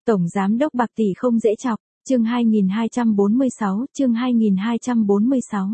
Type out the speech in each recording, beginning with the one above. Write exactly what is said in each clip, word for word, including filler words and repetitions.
Tổng giám đốc bạc tỷ không dễ chọc, chương hai nghìn hai trăm bốn mươi sáu, chương hai nghìn hai trăm bốn mươi sáu.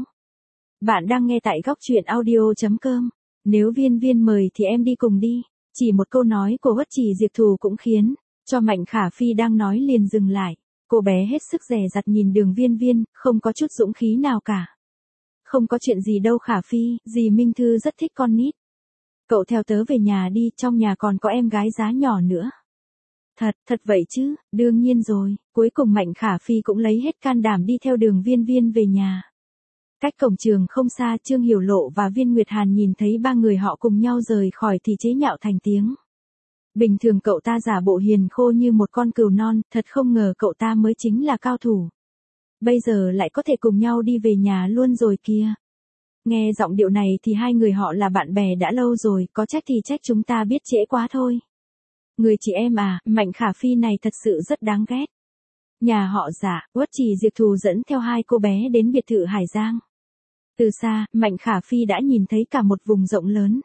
Bạn đang nghe tại góc truyện audio chấm com. Nếu Viên Viên mời thì em đi cùng đi. Chỉ một câu nói của Uất Trì Diệp Thù cũng khiến cho Mạnh Khả Phi đang nói liền dừng lại. Cô bé hết sức dè dặt nhìn Đường Viên Viên, không có chút dũng khí nào cả. Không có chuyện gì đâu Khả Phi, dì Minh Thư rất thích con nít. Cậu theo tớ về nhà đi, trong nhà còn có em gái giá nhỏ nữa. Thật, thật vậy chứ, đương nhiên rồi. Cuối cùng Mạnh Khả Phi cũng lấy hết can đảm đi theo Đường Viên Viên về nhà. Cách cổng trường không xa, Trương Hiểu Lộ và Viên Nguyệt Hàn nhìn thấy ba người họ cùng nhau rời khỏi thì chế nhạo thành tiếng. Bình thường cậu ta giả bộ hiền khô như một con cừu non, thật không ngờ cậu ta mới chính là cao thủ. Bây giờ lại có thể cùng nhau đi về nhà luôn rồi kìa. Nghe giọng điệu này thì hai người họ là bạn bè đã lâu rồi, có trách thì trách chúng ta biết trễ quá thôi. Người chị em à, Mạnh Khả Phi này thật sự rất đáng ghét. Nhà họ Dạ, Uất Trì Diệp Thù dẫn theo hai cô bé đến biệt thự Hải Giang. Từ xa, Mạnh Khả Phi đã nhìn thấy cả một vùng rộng lớn.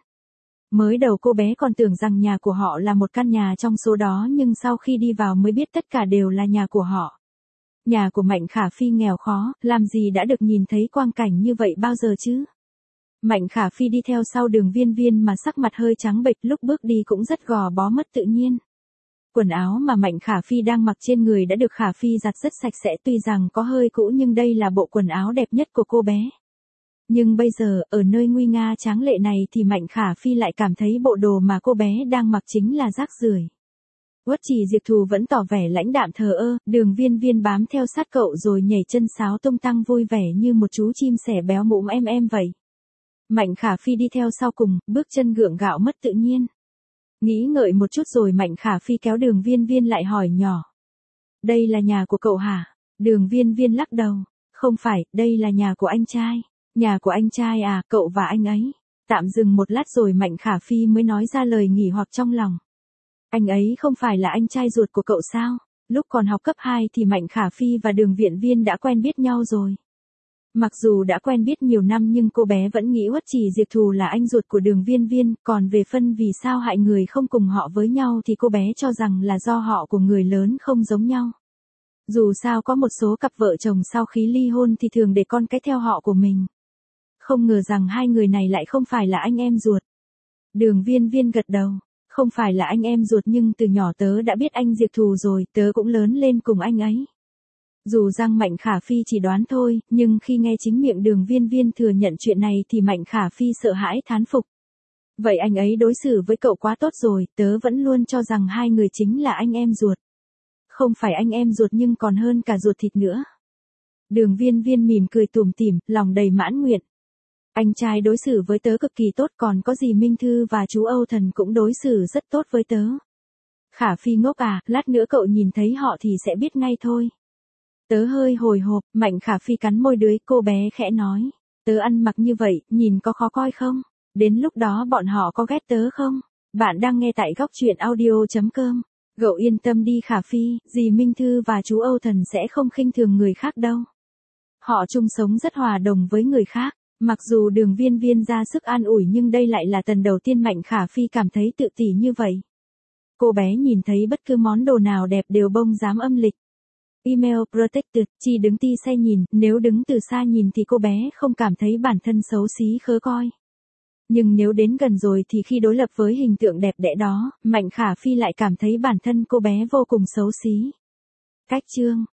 Mới đầu cô bé còn tưởng rằng nhà của họ là một căn nhà trong số đó, nhưng sau khi đi vào mới biết tất cả đều là nhà của họ. Nhà của Mạnh Khả Phi nghèo khó, làm gì đã được nhìn thấy quang cảnh như vậy bao giờ chứ? Mạnh Khả Phi đi theo sau Đường Viên Viên mà sắc mặt hơi trắng bệch, lúc bước đi cũng rất gò bó mất tự nhiên. Quần áo mà Mạnh Khả Phi đang mặc trên người đã được Khả Phi giặt rất sạch sẽ, tuy rằng có hơi cũ nhưng đây là bộ quần áo đẹp nhất của cô bé. Nhưng bây giờ, ở nơi nguy nga tráng lệ này thì Mạnh Khả Phi lại cảm thấy bộ đồ mà cô bé đang mặc chính là rác rưởi. Uất Trì Diệp Thù vẫn tỏ vẻ lãnh đạm thờ ơ, Đường Viên Viên bám theo sát cậu rồi nhảy chân sáo tung tăng vui vẻ như một chú chim sẻ béo mũm em em vậy. Mạnh Khả Phi đi theo sau cùng, bước chân gượng gạo mất tự nhiên. Nghĩ ngợi một chút rồi Mạnh Khả Phi kéo Đường Viên Viên lại hỏi nhỏ. Đây là nhà của cậu hả? Đường Viên Viên lắc đầu. Không phải, đây là nhà của anh trai. Nhà của anh trai à, cậu và anh ấy. Tạm dừng một lát rồi Mạnh Khả Phi mới nói ra lời nghỉ hoặc trong lòng. Anh ấy không phải là anh trai ruột của cậu sao? Lúc còn học cấp hai thì Mạnh Khả Phi và Đường Viện Viên đã quen biết nhau rồi. Mặc dù đã quen biết nhiều năm nhưng cô bé vẫn nghĩ Uất Trì Diệp Thù là anh ruột của Đường Viên Viên, còn về phân vì sao hại người không cùng họ với nhau thì cô bé cho rằng là do họ của người lớn không giống nhau. Dù sao có một số cặp vợ chồng sau khi ly hôn thì thường để con cái theo họ của mình. Không ngờ rằng hai người này lại không phải là anh em ruột. Đường Viên Viên gật đầu. Không phải là anh em ruột nhưng từ nhỏ tớ đã biết anh Diệp Thù rồi, tớ cũng lớn lên cùng anh ấy. Dù rằng Mạnh Khả Phi chỉ đoán thôi, nhưng khi nghe chính miệng Đường Viên Viên thừa nhận chuyện này thì Mạnh Khả Phi sợ hãi thán phục. Vậy anh ấy đối xử với cậu quá tốt rồi, tớ vẫn luôn cho rằng hai người chính là anh em ruột. Không phải anh em ruột nhưng còn hơn cả ruột thịt nữa. Đường Viên Viên mỉm cười tủm tỉm, lòng đầy mãn nguyện. Anh trai đối xử với tớ cực kỳ tốt, còn có dì Minh Thư và chú Âu Thần cũng đối xử rất tốt với tớ. Khả Phi ngốc à, lát nữa cậu nhìn thấy họ thì sẽ biết ngay thôi. Tớ hơi hồi hộp, Mạnh Khả Phi cắn môi đưới, cô bé khẽ nói. Tớ ăn mặc như vậy, nhìn có khó coi không? Đến lúc đó bọn họ có ghét tớ không? Bạn đang nghe tại góc truyện audio chấm com. Cậu yên tâm đi Khả Phi, dì Minh Thư và chú Âu Thần sẽ không khinh thường người khác đâu. Họ chung sống rất hòa đồng với người khác. Mặc dù Đường Viên Viên ra sức an ủi nhưng đây lại là lần đầu tiên Mạnh Khả Phi cảm thấy tự tỷ như vậy. Cô bé nhìn thấy bất cứ món đồ nào đẹp đều bông dám âm lịch. Email protected, chỉ đứng ti xe nhìn, nếu đứng từ xa nhìn thì cô bé không cảm thấy bản thân xấu xí khớ coi. Nhưng nếu đến gần rồi thì khi đối lập với hình tượng đẹp đẽ đó, Mạnh Khả Phi lại cảm thấy bản thân cô bé vô cùng xấu xí. Cách chương